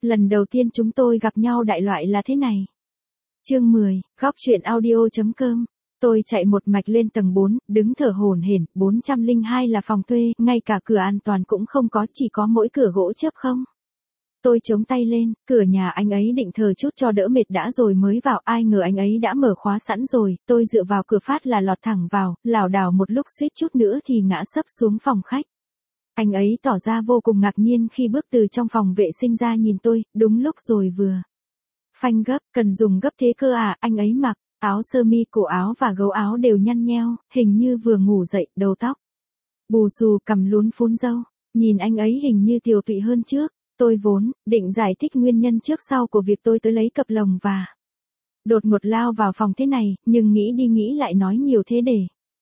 Lần đầu tiên chúng tôi gặp nhau đại loại là thế này. Chương 10, góc truyện audio.com. Tôi chạy một mạch lên tầng 4, đứng thở hổn hển, 402 là phòng thuê, ngay cả cửa an toàn cũng không có, chỉ có mỗi cửa gỗ chớp không. Tôi chống tay lên, cửa nhà anh ấy định thở chút cho đỡ mệt đã rồi mới vào, ai ngờ anh ấy đã mở khóa sẵn rồi, tôi dựa vào cửa phát là lọt thẳng vào, lảo đảo một lúc suýt chút nữa thì ngã sấp xuống phòng khách. Anh ấy tỏ ra vô cùng ngạc nhiên khi bước từ trong phòng vệ sinh ra nhìn tôi, đúng lúc rồi vừa. Phanh gấp, cần dùng gấp thế cơ à, anh ấy mặc áo sơ mi, cổ áo và gấu áo đều nhăn nheo, hình như vừa ngủ dậy, đầu tóc bù xù, cằm lún phún râu. Nhìn anh ấy hình như tiều tụy hơn trước. Tôi vốn định giải thích nguyên nhân trước sau của việc tôi tới lấy cặp lồng và đột ngột lao vào phòng thế này, nhưng nghĩ đi nghĩ lại nói nhiều thế để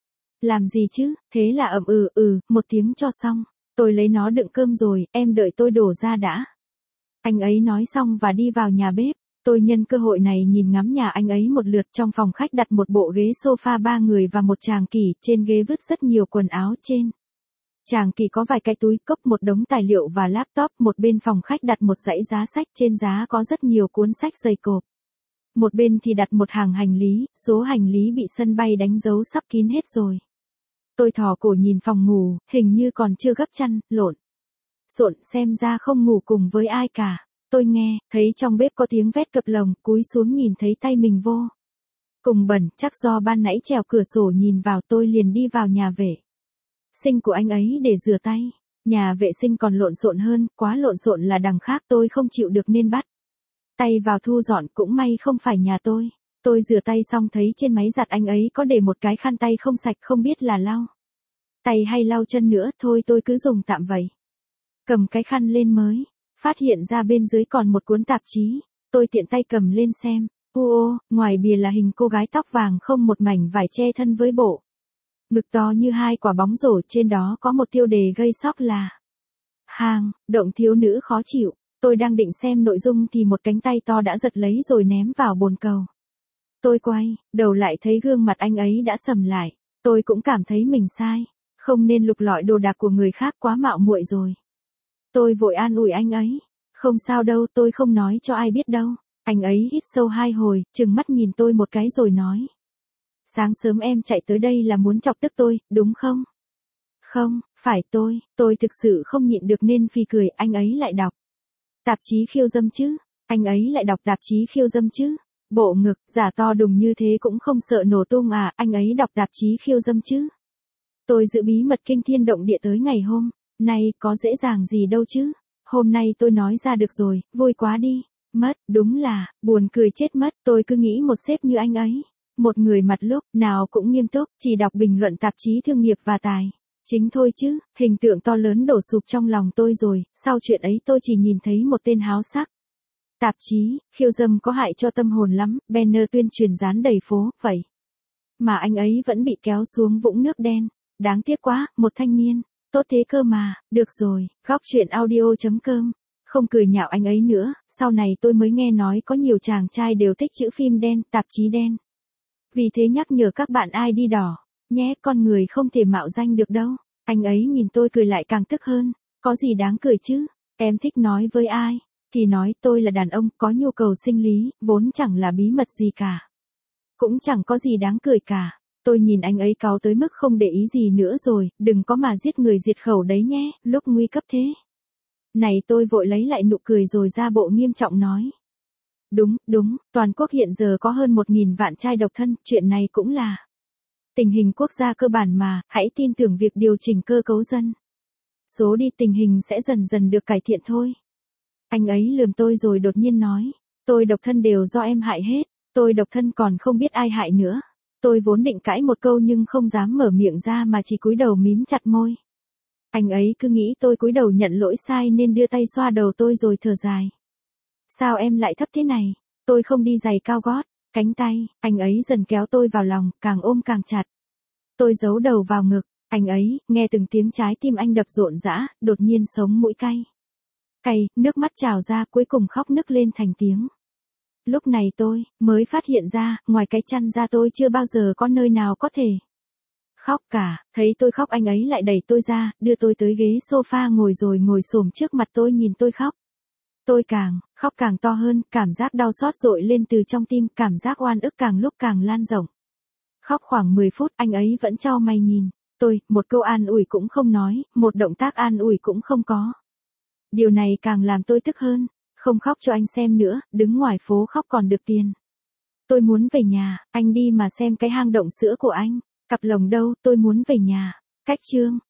làm gì chứ, thế là ậm một tiếng cho xong. Tôi lấy nó đựng cơm rồi, em đợi tôi đổ ra đã. Anh ấy nói xong và đi vào nhà bếp. Tôi nhân cơ hội này nhìn ngắm nhà anh ấy một lượt. Trong phòng khách đặt một bộ ghế sofa 3 người và một chàng kỷ, trên ghế vứt rất nhiều quần áo trên. Chàng kỷ có vài cái túi cốc, một đống tài liệu và laptop, một bên phòng khách đặt một dãy giá sách, trên giá có rất nhiều cuốn sách dày cộp. Một bên thì đặt một hàng hành lý, số hành lý bị sân bay đánh dấu sắp kín hết rồi. Tôi thò cổ nhìn phòng ngủ, hình như còn chưa gấp chăn, lộn xộn, xem ra không ngủ cùng với ai cả. Tôi nghe thấy trong bếp có tiếng vét cặp lồng, cúi xuống nhìn thấy tay mình vô cùng bẩn, chắc do ban nãy trèo cửa sổ nhìn vào. Tôi liền đi vào nhà vệ sinh của anh ấy để rửa tay. Nhà vệ sinh còn lộn xộn hơn, quá lộn xộn là đằng khác, tôi không chịu được nên bắt tay vào thu dọn, cũng may không phải nhà tôi. Tôi rửa tay xong thấy trên máy giặt anh ấy có để một cái khăn tay không sạch, không biết là lau tay hay lau chân nữa, thôi tôi cứ dùng tạm vậy. Cầm cái khăn lên mới phát hiện ra bên dưới còn một cuốn tạp chí. Tôi tiện tay cầm lên xem. Ngoài bìa là hình cô gái tóc vàng không một mảnh vải che thân với bộ ngực to như hai quả bóng rổ, trên đó có một tiêu đề gây sốc là hang động thiếu nữ khó chịu. Tôi đang định xem nội dung thì một cánh tay to đã giật lấy rồi ném vào bồn cầu. Tôi quay đầu lại thấy gương mặt anh ấy đã sầm lại. Tôi cũng cảm thấy mình sai, không nên lục lọi đồ đạc của người khác, quá mạo muội rồi. Tôi vội an ủi anh ấy. Không sao đâu, tôi không nói cho ai biết đâu. Anh ấy hít sâu 2 hồi, trừng mắt nhìn tôi một cái rồi nói. Sáng sớm em chạy tới đây là muốn chọc tức tôi, đúng không? Không, phải tôi thực sự không nhịn được nên phì cười. Anh ấy lại đọc tạp chí khiêu dâm chứ? Anh ấy lại đọc tạp chí khiêu dâm chứ? Bộ ngực giả to đùng như thế cũng không sợ nổ tung à? Anh ấy đọc tạp chí khiêu dâm chứ? Tôi giữ bí mật kinh thiên động địa tới ngày hôm nay, có dễ dàng gì đâu chứ? Hôm nay tôi nói ra được rồi, vui quá đi mất, đúng là buồn cười chết mất. Tôi cứ nghĩ một sếp như anh ấy, một người mặt lúc nào cũng nghiêm túc, chỉ đọc bình luận tạp chí thương nghiệp và tài chính thôi chứ. Hình tượng to lớn đổ sụp trong lòng tôi rồi. Sau chuyện ấy tôi chỉ nhìn thấy một tên háo sắc. Tạp chí khiêu dâm có hại cho tâm hồn lắm, banner tuyên truyền dán đầy phố, vậy mà anh ấy vẫn bị kéo xuống vũng nước đen. Đáng tiếc quá, một thanh niên tốt thế cơ mà. Được rồi, góc truyện audio.com. Không cười nhạo anh ấy nữa. Sau này tôi mới nghe nói có nhiều chàng trai đều thích chữ phim đen, tạp chí đen. Vì thế nhắc nhở các bạn ai đi đỏ nhé, con người không thể mạo danh được đâu. Anh ấy nhìn tôi cười lại càng tức hơn. Có gì đáng cười chứ? Em thích nói với ai thì nói, tôi là đàn ông, có nhu cầu sinh lý, vốn chẳng là bí mật gì cả. Cũng chẳng có gì đáng cười cả. Tôi nhìn anh ấy cáu tới mức không để ý gì nữa rồi. Đừng có mà giết người diệt khẩu đấy nhé, lúc nguy cấp thế này. Tôi vội lấy lại nụ cười rồi ra bộ nghiêm trọng nói. Đúng, toàn quốc hiện giờ có hơn 1.000 vạn trai độc thân, chuyện này cũng là tình hình quốc gia cơ bản mà, hãy tin tưởng việc điều chỉnh cơ cấu dân số đi, tình hình sẽ dần dần được cải thiện thôi. Anh ấy lườm tôi rồi đột nhiên nói. Tôi độc thân đều do em hại hết. Tôi độc thân còn không biết ai hại nữa. Tôi vốn định cãi một câu nhưng không dám mở miệng ra mà chỉ cúi đầu mím chặt môi. Anh ấy cứ nghĩ tôi cúi đầu nhận lỗi sai nên đưa tay xoa đầu tôi rồi thở dài. Sao em lại thấp thế này? Tôi không đi giày cao gót. Cánh tay anh ấy dần kéo tôi vào lòng, càng ôm càng chặt. Tôi giấu đầu vào ngực anh ấy, nghe từng tiếng trái tim anh đập rộn rã, đột nhiên sống mũi cay, nước mắt trào ra, cuối cùng khóc nức lên thành tiếng. Lúc này tôi mới phát hiện ra, ngoài cái chăn ra tôi chưa bao giờ có nơi nào có thể khóc cả. Thấy tôi khóc anh ấy lại đẩy tôi ra, đưa tôi tới ghế sofa ngồi rồi ngồi xổm trước mặt tôi nhìn tôi khóc. Tôi càng khóc càng to hơn, cảm giác đau xót dội lên từ trong tim, cảm giác oan ức càng lúc càng lan rộng. Khóc khoảng 10 phút, anh ấy vẫn chau mày nhìn tôi, một câu an ủi cũng không nói, một động tác an ủi cũng không có. Điều này càng làm tôi tức hơn, không khóc cho anh xem nữa, đứng ngoài phố khóc còn được tiền. Tôi muốn về nhà, anh đi mà xem cái hang động sữa của anh, cặp lồng đâu, tôi muốn về nhà. Cách chương